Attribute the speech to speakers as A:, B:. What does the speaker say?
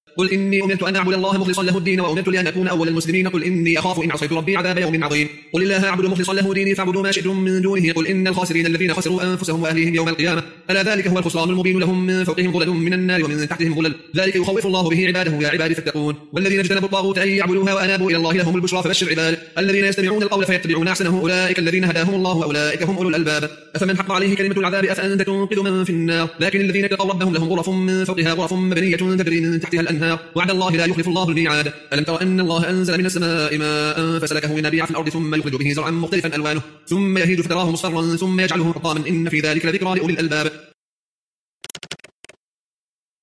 A: قل إني أمرت أن أعبد الله مخلصا له الدين وأمرت لأن أكون أول المسلمين. قل إني أخاف إن عصيت ربي عذاب يوم عظيم. قل الله أعبد مخلصا له ديني فاعبدوا ما شئتم من دونه. قل إن الخاسرين الذين خسروا أنفسهم وأهليهم يوم القيامة ألا ذلك هو الخسران المبين. لهم من فوقهم ظلل من النار ومن تحتهم ظلل ذلك يخوف الله به عباده يا عبادي فاتقون. والذين اجتنبوا الطاغوت أن يعبدوها وأنابوا إلى الله لهم البشرى فبشر عباده الذين يستمعون القول فيتبعون أحسنه أولئك الذين هداهم الله وأولئك هم أولو الألباب. أفمن حق عليه كلمة العذاب أفأنت تنقذ من في النار. لكن الذين اتقوا ربهم لهم غرف من فوقها غرف مبنية تجري من تحتها الأنهار وعد الله لا يخلف الله الميعاد. ألم تر أن الله أنزل من السماء ماء فسلكه ينابيع في الأرض ثم يخرج به زرعا مختلفا ألوانه ثم يهيج فتراه مصفرا ثم يجعله حطاما إن في ذلك لذكرى لأولي الألباب.